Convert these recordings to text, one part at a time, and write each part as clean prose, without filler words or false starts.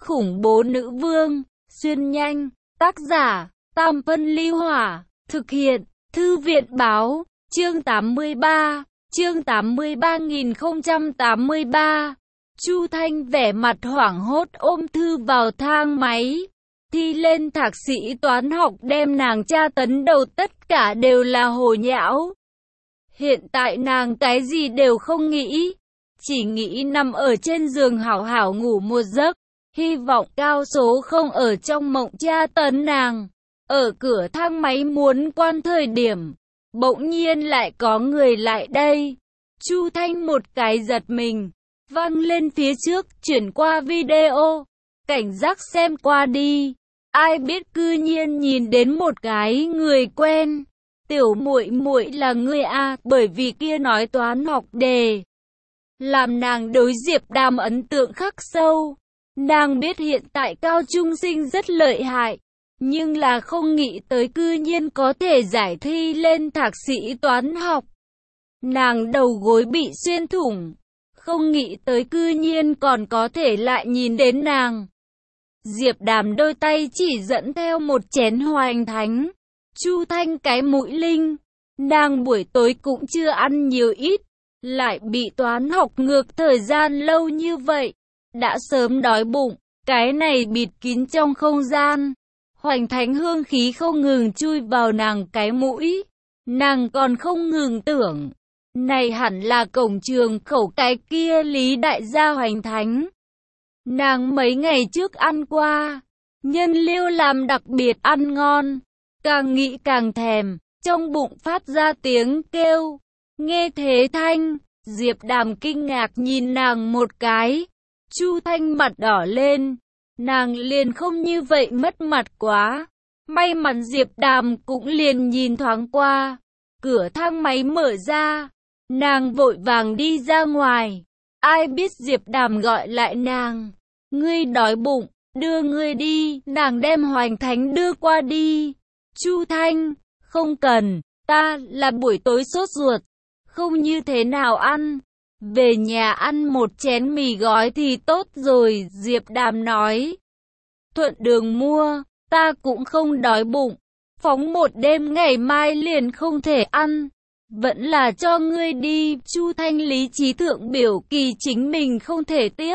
khủng bố nữ vương, xuyên nhanh, tác giả, Tam Phân Ly Hỏa, thực hiện, Thư viện Báo, chương 83, chương 83.083. Chu Thanh vẻ mặt hoảng hốt ôm Thư vào thang máy. Thi lên thạc sĩ toán học đem nàng tra tấn đầu tất cả đều là hồ nhão. Hiện tại nàng cái gì đều không nghĩ, chỉ nghĩ nằm ở trên giường hảo hảo ngủ một giấc, hy vọng cao số không ở trong mộng tra tấn nàng. Ở cửa thang máy muốn quan thời điểm, bỗng nhiên lại có người lại đây. Chu Thanh một cái giật mình, văng lên phía trước, chuyển qua video, cảnh giác xem qua đi. Ai biết cư nhiên nhìn đến một cái người quen. Tiểu muội muội là ngươi à, bởi vì kia nói toán học đề làm nàng đối Diệp Đàm ấn tượng khắc sâu. Nàng biết hiện tại cao trung sinh rất lợi hại, nhưng là không nghĩ tới cư nhiên có thể giải thi lên thạc sĩ toán học. Nàng đầu gối bị xuyên thủng, không nghĩ tới cư nhiên còn có thể lại nhìn đến nàng. Diệp Đàm đôi tay chỉ dẫn theo một chén hoành thánh. Chu Thanh cái mũi linh, nàng buổi tối cũng chưa ăn nhiều ít, lại bị toán học ngược thời gian lâu như vậy, đã sớm đói bụng. Cái này bịt kín trong không gian, hoành thánh hương khí không ngừng chui vào nàng cái mũi. Nàng còn không ngừng tưởng, này hẳn là cổng trường khẩu cái kia Lý đại gia hoành thánh. Nàng mấy ngày trước ăn qua, nhân liêu làm đặc biệt ăn ngon, càng nghĩ càng thèm, trong bụng phát ra tiếng kêu. Nghe thế thanh, Diệp Đàm kinh ngạc nhìn nàng một cái. Chu Thanh mặt đỏ lên, nàng liền không như vậy mất mặt quá. May mắn Diệp Đàm cũng liền nhìn thoáng qua. Cửa thang máy mở ra, nàng vội vàng đi ra ngoài. Ai biết Diệp Đàm gọi lại nàng. Ngươi đói bụng, đưa ngươi đi. Nàng đem hoành thánh đưa qua đi. Chu Thanh, không cần, ta là buổi tối sốt ruột, không như thế nào ăn. Về nhà ăn một chén mì gói thì tốt rồi, Diệp Đàm nói. Thuận đường mua, ta cũng không đói bụng. Phóng một đêm ngày mai liền không thể ăn. Vẫn là cho ngươi đi. Chu Thanh lý trí thượng biểu kỳ chính mình không thể tiếp.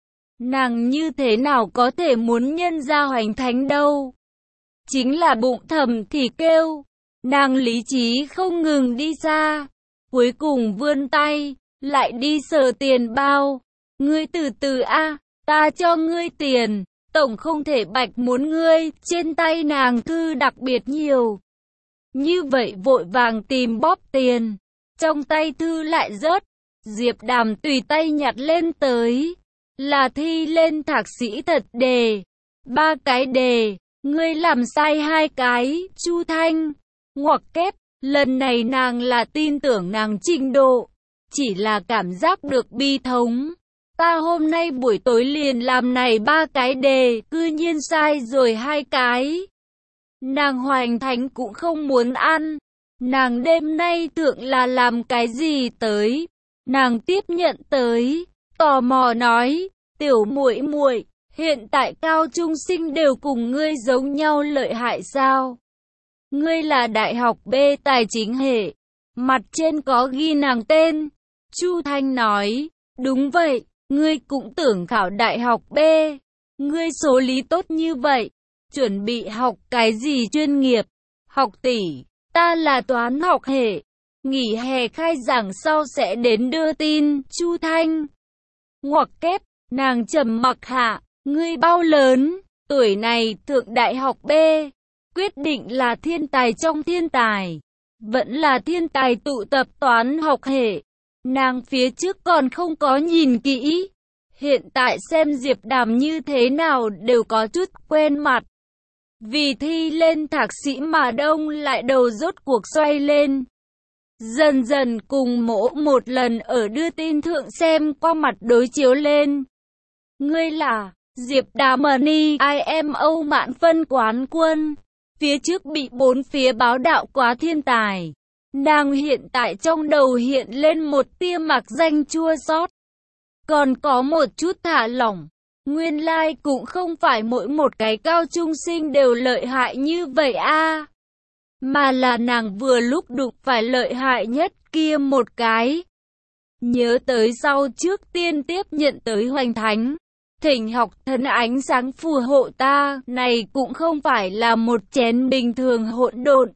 Nàng như thế nào có thể muốn nhân ra hoành thánh đâu. Chính là bụng thầm thì kêu. Nàng lý trí không ngừng đi xa. Cuối cùng vươn tay, lại đi sờ tiền bao. Ngươi từ từ a, ta cho ngươi tiền. Tổng không thể bạch muốn ngươi. Trên tay nàng thư đặc biệt nhiều. Như vậy vội vàng tìm bóp tiền. Trong tay thư lại rớt. Diệp Đàm tùy tay nhặt lên tới. Là thi lên thạc sĩ thật đề. 3 cái đề. Ngươi làm sai 2 cái. Chu Thanh ngoặc kép. Lần này nàng là tin tưởng nàng trình độ. Chỉ là cảm giác được bi thống. Ta hôm nay buổi tối liền làm này 3 cái đề. Cư nhiên sai rồi 2 cái. Nàng hoành thánh cũng không muốn ăn. Nàng đêm nay tưởng là làm cái gì tới. Nàng tiếp nhận tới, tò mò nói, tiểu muội muội, hiện tại cao trung sinh đều cùng ngươi giống nhau lợi hại sao? Ngươi là đại học B tài chính hệ, mặt trên có ghi nàng tên. Chu Thanh nói, đúng vậy, ngươi cũng tưởng khảo đại học B. Ngươi số lý tốt như vậy, chuẩn bị học cái gì chuyên nghiệp? Học tỷ, ta là toán học hệ. Nghỉ hè khai giảng sau sẽ đến đưa tin. Chu Thanh ngoặc kép, nàng trầm mặc hạ, ngươi bao lớn? Tuổi này thượng đại học B. Quyết định là thiên tài trong thiên tài, vẫn là thiên tài tụ tập toán học hệ. Nàng phía trước còn không có nhìn kỹ, hiện tại xem Diệp Đàm như thế nào đều có chút quen mặt. Vì thi lên thạc sĩ mà đông lại đầu rốt cuộc xoay lên. Dần dần cùng mỗi một lần ở đưa tin thượng xem qua mặt đối chiếu lên. Ngươi là Diệp Đàm Ni IMO mạn phân quán quân. Phía trước bị 4 phía báo đạo quá thiên tài. Nàng hiện tại trong đầu hiện lên một tia mạc danh chua xót. Còn có một chút thả lỏng. Nguyên lai cũng không phải mỗi một cái cao trung sinh đều lợi hại như vậy a, mà là nàng vừa lúc đụng phải lợi hại nhất kia một cái. Nhớ tới sau trước tiên tiếp nhận tới Hoành Thánh, thỉnh học thần ánh sáng phù hộ ta, này cũng không phải là một chén bình thường hỗn độn,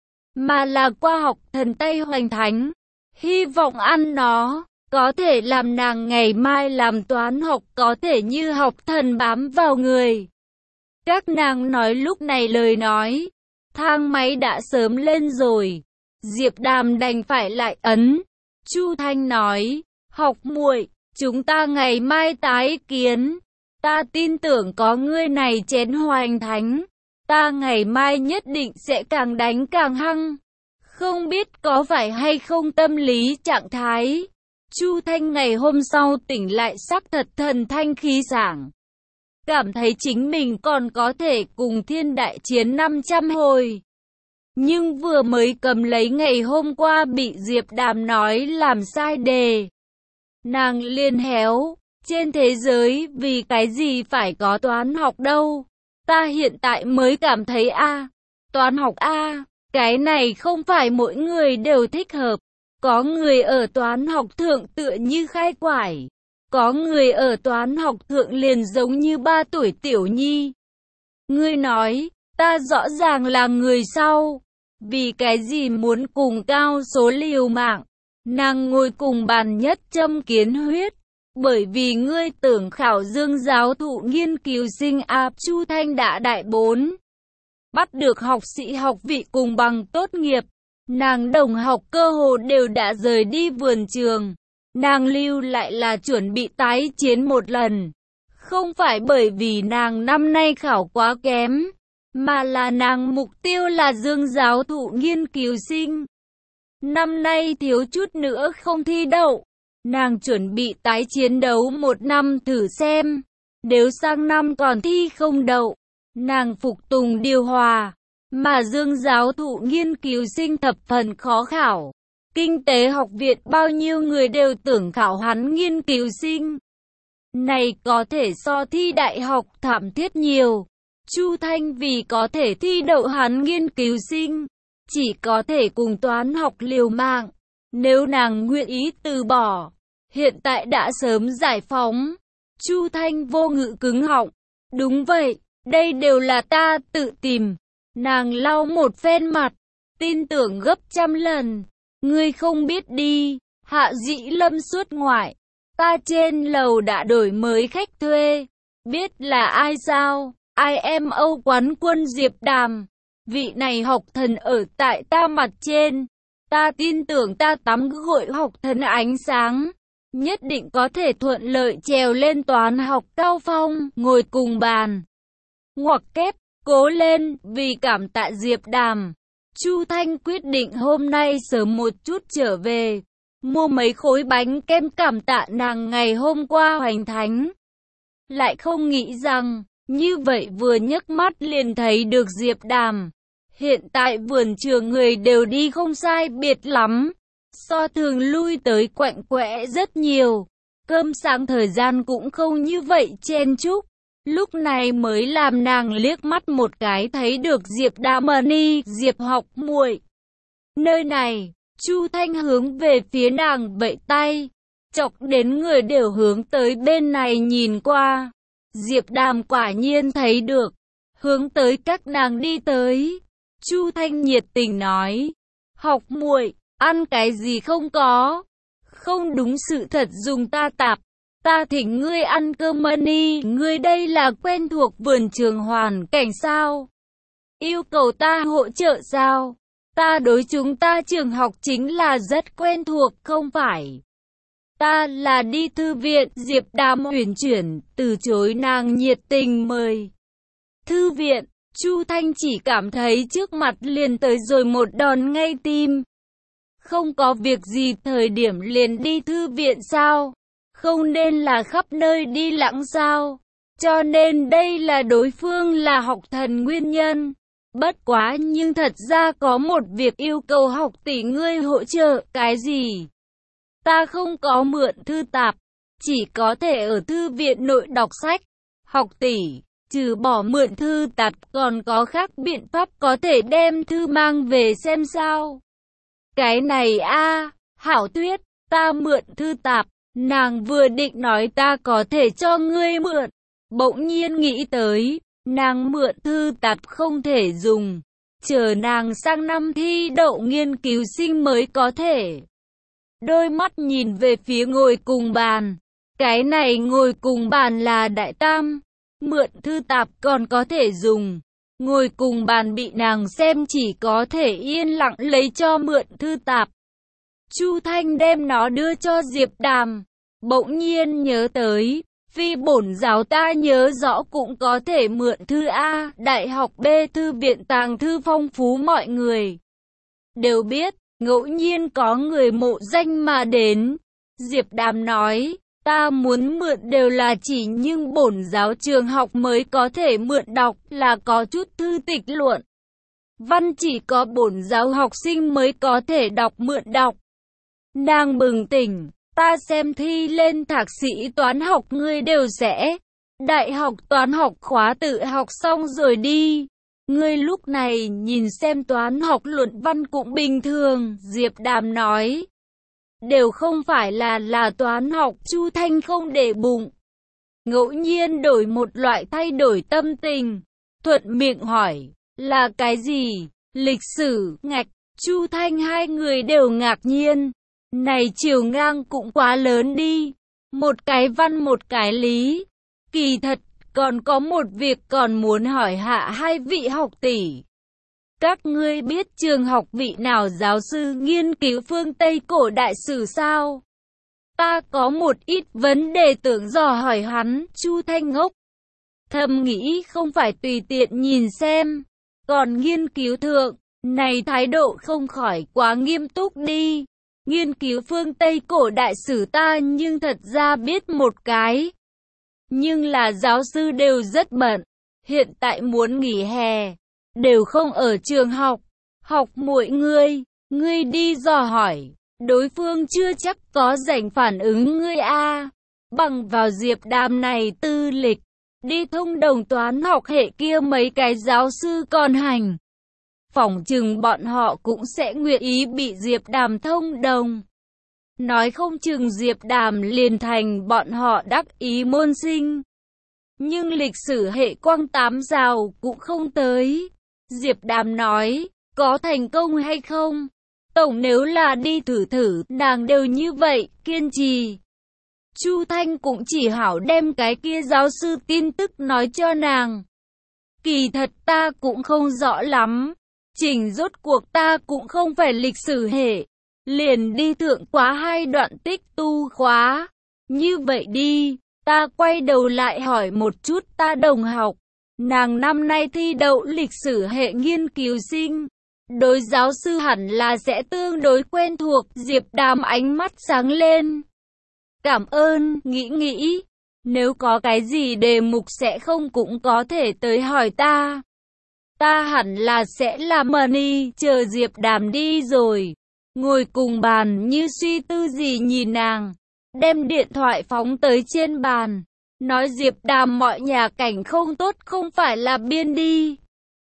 mà là qua học thần Tây Hoành Thánh. Hy vọng ăn nó có thể làm nàng ngày mai làm toán học có thể như học thần bám vào người. Các nàng nói lúc này lời nói, thang máy đã sớm lên rồi, Diệp Đàm đành phải lại ấn. Chu Thanh nói, học muội, chúng ta ngày mai tái kiến, ta tin tưởng có ngươi này chén Hoành Thánh, ta ngày mai nhất định sẽ càng đánh càng hăng. Không biết có phải hay không tâm lý trạng thái. Chu Thanh ngày hôm sau tỉnh lại sắc thật thần thanh khí sảng, cảm thấy chính mình còn có thể cùng Thiên Đại chiến 500 hồi. Nhưng vừa mới cầm lấy ngày hôm qua bị Diệp Đàm nói làm sai đề, nàng liền héo. Trên thế giới vì cái gì phải có toán học đâu? Ta hiện tại mới cảm thấy toán học cái này không phải mỗi người đều thích hợp. Có người ở toán học thượng tựa như khai quải, có người ở toán học thượng liền giống như 3 tuổi tiểu nhi. Ngươi nói, ta rõ ràng là người sau, vì cái gì muốn cùng cao số liều mạng, nàng ngồi cùng bàn nhất châm kiến huyết, bởi vì ngươi tưởng khảo dương giáo thụ nghiên cứu sinh Chu Thanh đã đại 4. Bắt được học sĩ học vị cùng bằng tốt nghiệp. Nàng đồng học cơ hồ đều đã rời đi vườn trường. Nàng lưu lại là chuẩn bị tái chiến một lần. Không phải bởi vì nàng năm nay khảo quá kém, mà là nàng mục tiêu là dương giáo thụ nghiên cứu sinh. Năm nay thiếu chút nữa không thi đậu. Nàng chuẩn bị tái chiến đấu một năm thử xem. Nếu sang năm còn thi không đậu, nàng phục tùng điều hòa. Mà dương giáo thụ nghiên cứu sinh thập phần khó khảo. Kinh tế học viện bao nhiêu người đều tưởng khảo hắn nghiên cứu sinh. Này có thể so thi đại học thảm thiết nhiều. Chu Thanh vì có thể thi đậu hắn nghiên cứu sinh, chỉ có thể cùng toán học liều mạng. Nếu nàng nguyện ý từ bỏ, hiện tại đã sớm giải phóng. Chu Thanh vô ngữ cứng họng. Đúng vậy, đây đều là ta tự tìm. Nàng lau một phen mặt, tin tưởng gấp 100 lần. Ngươi không biết đi, Hạ Dĩ Lâm xuất ngoại. Ta trên lầu đã đổi mới khách thuê. Biết là ai sao? IMO quán quân Diệp Đàm. Vị này học thần ở tại ta mặt trên. Ta tin tưởng ta tắm gội học thần ánh sáng, nhất định có thể thuận lợi trèo lên toán học cao phong, ngồi cùng bàn. Ngoặc kép. Cố lên, vì cảm tạ Diệp Đàm. Chu Thanh quyết định hôm nay sớm một chút trở về, mua mấy khối bánh kem cảm tạ nàng ngày hôm qua Hoành Thánh. Lại không nghĩ rằng, như vậy vừa nhấc mắt liền thấy được Diệp Đàm. Hiện tại vườn trường người đều đi không sai biệt lắm, so thường lui tới quạnh quẽ rất nhiều. Cơm sáng thời gian cũng không như vậy chen chúc. Lúc này mới làm nàng liếc mắt một cái thấy được Diệp Đàm Ni, Diệp học muội. Nơi này, Chu Thanh hướng về phía nàng vẫy tay, chọc đến người đều hướng tới bên này nhìn qua. Diệp Đàm quả nhiên thấy được, hướng tới các nàng đi tới. Chu Thanh nhiệt tình nói, học muội, ăn cái gì không có? Không đúng sự thật dùng ta tạp. Ta thỉnh ngươi ăn cơm money, ngươi đây là quen thuộc vườn trường hoàn cảnh sao? Yêu cầu ta hỗ trợ sao? Ta đối chúng ta trường học chính là rất quen thuộc không phải? Ta là đi thư viện, Diệp Đàm uyển chuyển, từ chối nàng nhiệt tình mời. Thư viện, Chu Thanh chỉ cảm thấy trước mặt liền tới rồi một đòn ngay tim. Không có việc gì thời điểm liền đi thư viện sao? Không nên là khắp nơi đi lãng sao? Cho nên đây là đối phương là học thần nguyên nhân. Bất quá nhưng thật ra có một việc yêu cầu học tỷ ngươi hỗ trợ, cái gì? Ta không có mượn thư tạp, chỉ có thể ở thư viện nội đọc sách. Học tỷ, trừ bỏ mượn thư tạp còn có khác biện pháp có thể đem thư mang về xem sao? Cái này a, Hảo Tuyết, ta mượn thư tạp. Nàng vừa định nói ta có thể cho ngươi mượn, bỗng nhiên nghĩ tới, nàng mượn thư tạp không thể dùng, chờ nàng sang năm thi đậu nghiên cứu sinh mới có thể. Đôi mắt nhìn về phía ngồi cùng bàn, cái này ngồi cùng bàn là đại tam, mượn thư tạp còn có thể dùng. Ngồi cùng bàn bị nàng xem chỉ có thể yên lặng lấy cho mượn thư tạp. Chu Thanh đem nó đưa cho Diệp Đàm, bỗng nhiên nhớ tới, phi bổn giáo ta nhớ rõ cũng có thể mượn thư A, đại học B, thư viện tàng thư phong phú mọi người đều biết, ngẫu nhiên có người mộ danh mà đến. Diệp Đàm nói, ta muốn mượn đều là chỉ nhưng bổn giáo trường học mới có thể mượn đọc, là có chút thư tịch luận văn chỉ có bổn giáo học sinh mới có thể đọc mượn đọc. Nàng bừng tỉnh, ta xem thi lên thạc sĩ toán học ngươi đều sẽ. Đại học toán học khóa tự học xong rồi đi. Ngươi lúc này nhìn xem toán học luận văn cũng bình thường, Diệp Đàm nói. Đều không phải là toán học, Chu Thanh không để bụng. Ngẫu nhiên đổi một loại thay đổi tâm tình. Thuận miệng hỏi, là cái gì? Lịch sử, ngạch, Chu Thanh hai người đều ngạc nhiên. Này chiều ngang cũng quá lớn đi. Một cái văn một cái lý. Kỳ thật, còn có một việc còn muốn hỏi hạ hai vị học tỷ. Các ngươi biết trường học vị nào giáo sư nghiên cứu phương Tây cổ đại sử sao? Ta có một ít vấn đề tưởng dò hỏi hắn. Chu Thanh ngốc thầm nghĩ không phải tùy tiện nhìn xem, còn nghiên cứu thượng, này thái độ không khỏi quá nghiêm túc đi. Nghiên cứu phương Tây cổ đại sử ta nhưng thật ra biết một cái. Nhưng là giáo sư đều rất bận, hiện tại muốn nghỉ hè, đều không ở trường học. Học muội ngươi đi dò hỏi, đối phương chưa chắc có rảnh phản ứng ngươi a. Bằng vào Diệp Đàm này tư lịch, đi thông đồng toán học hệ kia mấy cái giáo sư còn hành. Phỏng chừng bọn họ cũng sẽ nguyện ý bị Diệp Đàm thông đồng. Nói không chừng Diệp Đàm liền thành bọn họ đắc ý môn sinh. Nhưng lịch sử hệ quang tám rào cũng không tới. Diệp Đàm nói, có thành công hay không? Tổng nếu là đi thử, nàng đều như vậy, kiên trì. Chu Thanh cũng chỉ hảo đem cái kia giáo sư tin tức nói cho nàng. Kỳ thật ta cũng không rõ lắm. Chỉnh rốt cuộc ta cũng không phải lịch sử hệ. Liền đi thượng quá hai đoạn tích tu khóa. Như vậy đi, ta quay đầu lại hỏi một chút ta đồng học. Nàng năm nay thi đậu lịch sử hệ nghiên cứu sinh. Đối giáo sư hẳn là sẽ tương đối quen thuộc. Diệp Đàm ánh mắt sáng lên. Cảm ơn, nghĩ. Nếu có cái gì đề mục sẽ không cũng có thể tới hỏi ta. Ta hẳn là sẽ làm money, chờ Diệp Đàm đi rồi. Ngồi cùng bàn như suy tư gì nhìn nàng. Đem điện thoại phóng tới trên bàn. Nói Diệp Đàm mọi nhà cảnh không tốt không phải là biên đi.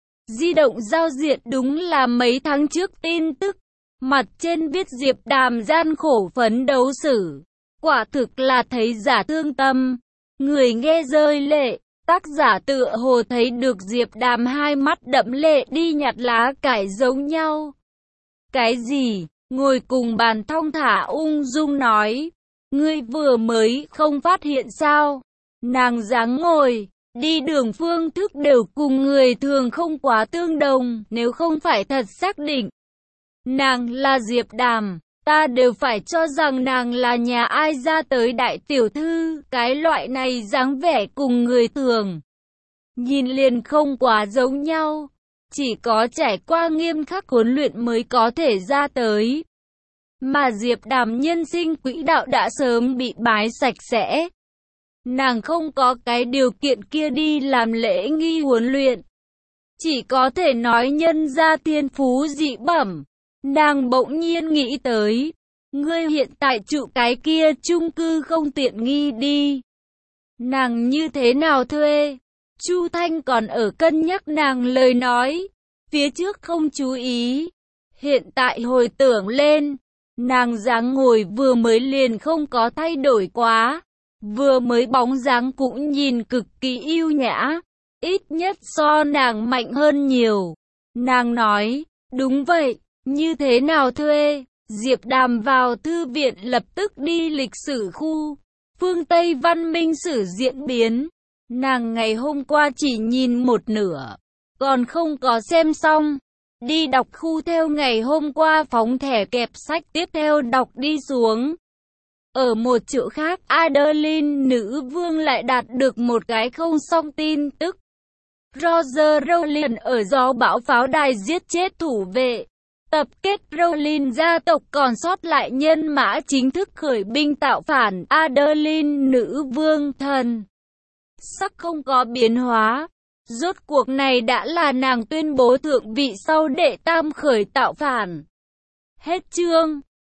Di động giao diện đúng là mấy tháng trước tin tức. Mặt trên viết Diệp Đàm gian khổ phấn đấu xử. Quả thực là thấy giả thương tâm. Người nghe rơi lệ. Tác giả tựa hồ thấy được Diệp Đàm hai mắt đẫm lệ đi nhặt lá cải giống nhau. Cái gì? Ngồi cùng bàn thong thả ung dung nói. Ngươi vừa mới không phát hiện sao? Nàng dáng ngồi, đi đường phương thức đều cùng người thường không quá tương đồng. Nếu không phải thật xác định nàng là Diệp Đàm, ta đều phải cho rằng nàng là nhà ai ra tới đại tiểu thư. Cái loại này dáng vẻ cùng người thường nhìn liền không quá giống nhau. Chỉ có trải qua nghiêm khắc huấn luyện mới có thể ra tới. Mà Diệp Đàm nhân sinh quỹ đạo đã sớm bị bái sạch sẽ. Nàng không có cái điều kiện kia đi làm lễ nghi huấn luyện. Chỉ có thể nói nhân ra thiên phú dị bẩm. Nàng bỗng nhiên nghĩ tới. Ngươi hiện tại trụ cái kia chung cư không tiện nghi đi. Nàng như thế nào thuê? Chu Thanh còn ở cân nhắc nàng lời nói, phía trước không chú ý. Hiện tại hồi tưởng lên, nàng dáng ngồi vừa mới liền không có thay đổi quá. Vừa mới bóng dáng cũng nhìn cực kỳ yêu nhã, ít nhất so nàng mạnh hơn nhiều. Nàng nói, đúng vậy, như thế nào thuê? Diệp Đàm vào thư viện lập tức đi lịch sử khu, phương Tây văn minh sử diễn biến. Nàng ngày hôm qua chỉ nhìn một nửa, còn không có xem xong. Đi đọc khu theo ngày hôm qua phóng thẻ kẹp sách tiếp theo đọc đi xuống. Ở một chỗ khác, Adeline nữ vương lại đạt được một cái không xong tin tức. Roger Rowling ở gió bão pháo đài giết chết thủ vệ. Tập kết Rowling gia tộc còn sót lại nhân mã chính thức khởi binh tạo phản. Adeline nữ vương thần sắc không có biến hóa. Rốt cuộc này đã là nàng tuyên bố thượng vị sau đệ tam khởi tạo phản. Hết chương.